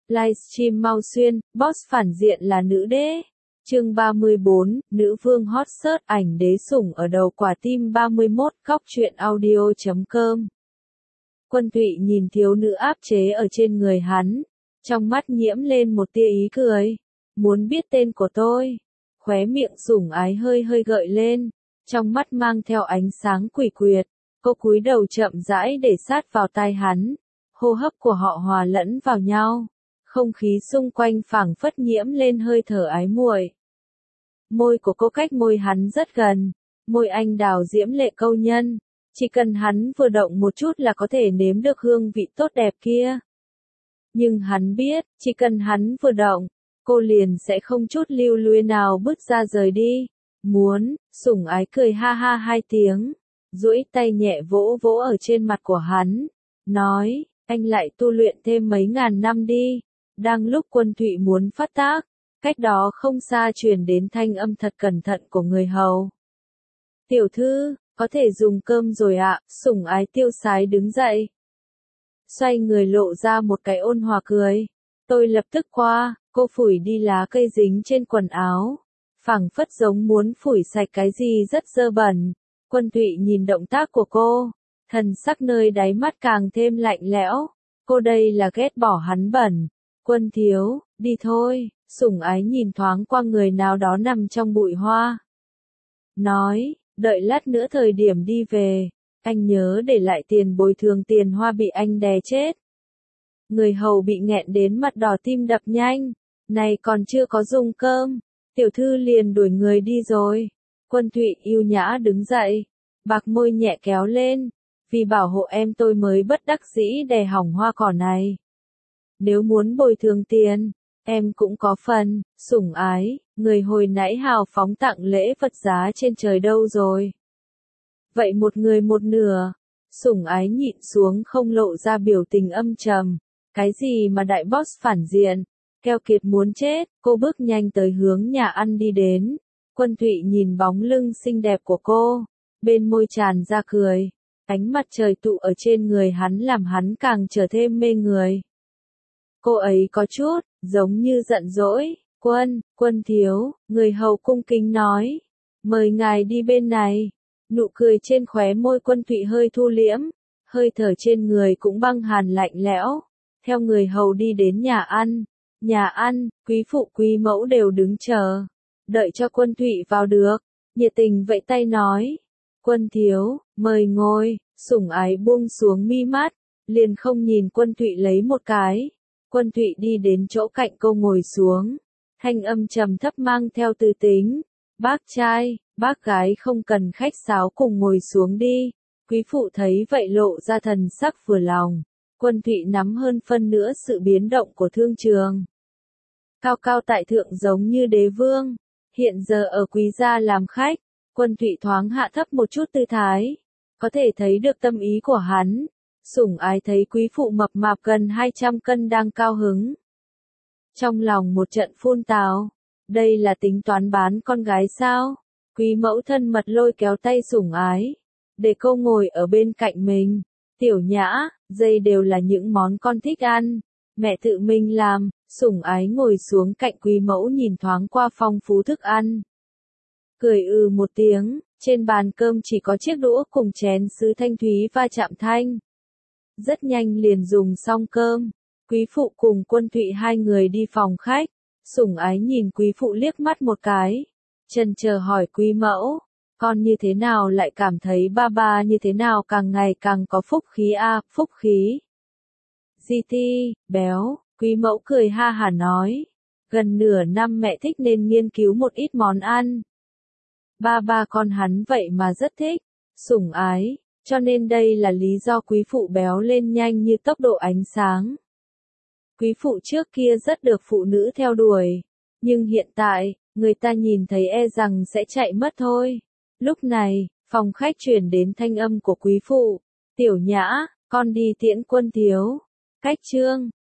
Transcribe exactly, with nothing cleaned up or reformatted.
Livestream mau xuyên, boss phản diện là nữ đế. Chương ba mươi bốn, nữ vương hot search ảnh đế sủng ở đầu quả tim ba mươi mốt, góc truyện audio chấm com. Quân Thụy nhìn thiếu nữ áp chế ở trên người hắn, trong mắt nhiễm lên một tia ý cười. Muốn biết tên của tôi? Khóe miệng sủng ái hơi hơi gợi lên, trong mắt mang theo ánh sáng quỷ quyệt. Cô cúi đầu chậm rãi để sát vào tai hắn, hô hấp của họ hòa lẫn vào nhau, không khí xung quanh phảng phất nhiễm lên hơi thở ái muội. Môi của cô cách môi hắn rất gần, môi anh đào diễm lệ câu nhân, chỉ cần hắn vừa động một chút là có thể nếm được hương vị tốt đẹp kia. Nhưng hắn biết, chỉ cần hắn vừa động, cô liền sẽ không chút lưu luyến nào bước ra rời đi. Muốn, sủng ái cười ha ha hai tiếng, duỗi tay nhẹ vỗ vỗ ở trên mặt của hắn, nói, anh lại tu luyện thêm mấy ngàn năm đi. Đang lúc Quân Thụy muốn phát tác, cách đó không xa truyền đến thanh âm thật cẩn thận của người hầu. Tiểu thư, có thể dùng cơm rồi ạ. Sủng ái tiêu sái đứng dậy, xoay người lộ ra một cái ôn hòa cười. Tôi lập tức qua. Cô phủi đi lá cây dính trên quần áo, phảng phất giống muốn phủi sạch cái gì rất dơ bẩn. Quân Thụy nhìn động tác của cô, thần sắc nơi đáy mắt càng thêm lạnh lẽo. Cô đây là ghét bỏ hắn bẩn. Quân thiếu, đi thôi. Sủng ái nhìn thoáng qua người nào đó nằm trong bụi hoa, nói, đợi lát nữa thời điểm đi về, anh nhớ để lại tiền bồi thường tiền hoa bị anh đè chết. Người hầu bị nghẹn đến mặt đỏ tim đập nhanh, này còn chưa có dùng cơm, tiểu thư liền đuổi người đi rồi. Quân Thụy yêu nhã đứng dậy, bạc môi nhẹ kéo lên, vì bảo hộ em tôi mới bất đắc dĩ đè hỏng hoa cỏ này. Nếu muốn bồi thường tiền, em cũng có phần. Sủng ái, người hồi nãy hào phóng tặng lễ vật giá trên trời đâu rồi? Vậy một người một nửa. Sủng ái nhịn xuống không lộ ra biểu tình âm trầm. Cái gì mà đại boss phản diện, keo kiệt muốn chết. Cô bước nhanh tới hướng nhà ăn đi đến. Quân Thụy nhìn bóng lưng xinh đẹp của cô, bên môi tràn ra cười. Ánh mặt trời tụ ở trên người hắn làm hắn càng trở thêm mê người. Cô ấy có chút giống như giận dỗi. Quân, quân thiếu, người hầu cung kính nói, mời ngài đi bên này. Nụ cười trên khóe môi Quân Thụy hơi thu liễm, hơi thở trên người cũng băng hàn lạnh lẽo. Theo người hầu đi đến nhà ăn. Nhà ăn, quý phụ quý mẫu đều đứng chờ, đợi cho Quân Thụy vào được, nhiệt tình vẫy tay nói, Quân thiếu, mời ngồi. Sủng ái buông xuống mi mắt, liền không nhìn Quân Thụy lấy một cái. Quân Thụy đi đến chỗ cạnh cô ngồi xuống, thanh âm trầm thấp mang theo tư tính, bác trai, bác gái không cần khách sáo cùng ngồi xuống đi. Quý phụ thấy vậy lộ ra thần sắc vừa lòng. Quân Thụy nắm hơn phân nữa sự biến động của thương trường. Cao cao tại thượng giống như đế vương, hiện giờ ở quý gia làm khách. Quân Thụy thoáng hạ thấp một chút tư thái, có thể thấy được tâm ý của hắn. Sủng ái thấy quý phụ mập mạp gần hai trăm cân đang cao hứng, trong lòng một trận phun tào, đây là tính toán bán con gái sao? Quý mẫu thân mật lôi kéo tay sủng ái, để cô ngồi ở bên cạnh mình. Tiểu nhã, dây đều là những món con thích ăn, mẹ tự mình làm. Sủng ái ngồi xuống cạnh quý mẫu nhìn thoáng qua phong phú thức ăn, cười ừ một tiếng. Trên bàn cơm chỉ có chiếc đũa cùng chén sứ thanh thúy va chạm thanh. Rất nhanh liền dùng xong cơm. Quý phụ cùng Quân Thụy hai người đi phòng khách. Sủng ái nhìn quý phụ liếc mắt một cái, chần chờ hỏi quý mẫu, con như thế nào lại cảm thấy ba ba như thế nào càng ngày càng có phúc khí a? À, phúc khí gì thi, béo. Quý mẫu cười ha hả nói, gần nửa năm mẹ thích nên nghiên cứu một ít món ăn. Ba ba con hắn vậy mà rất thích. Sủng ái, cho nên đây là lý do quý phụ béo lên nhanh như tốc độ ánh sáng. Quý phụ trước kia rất được phụ nữ theo đuổi, nhưng hiện tại, người ta nhìn thấy e rằng sẽ chạy mất thôi. Lúc này, phòng khách chuyển đến thanh âm của quý phụ, tiểu nhã, con đi tiễn Quân thiếu. Cách trương,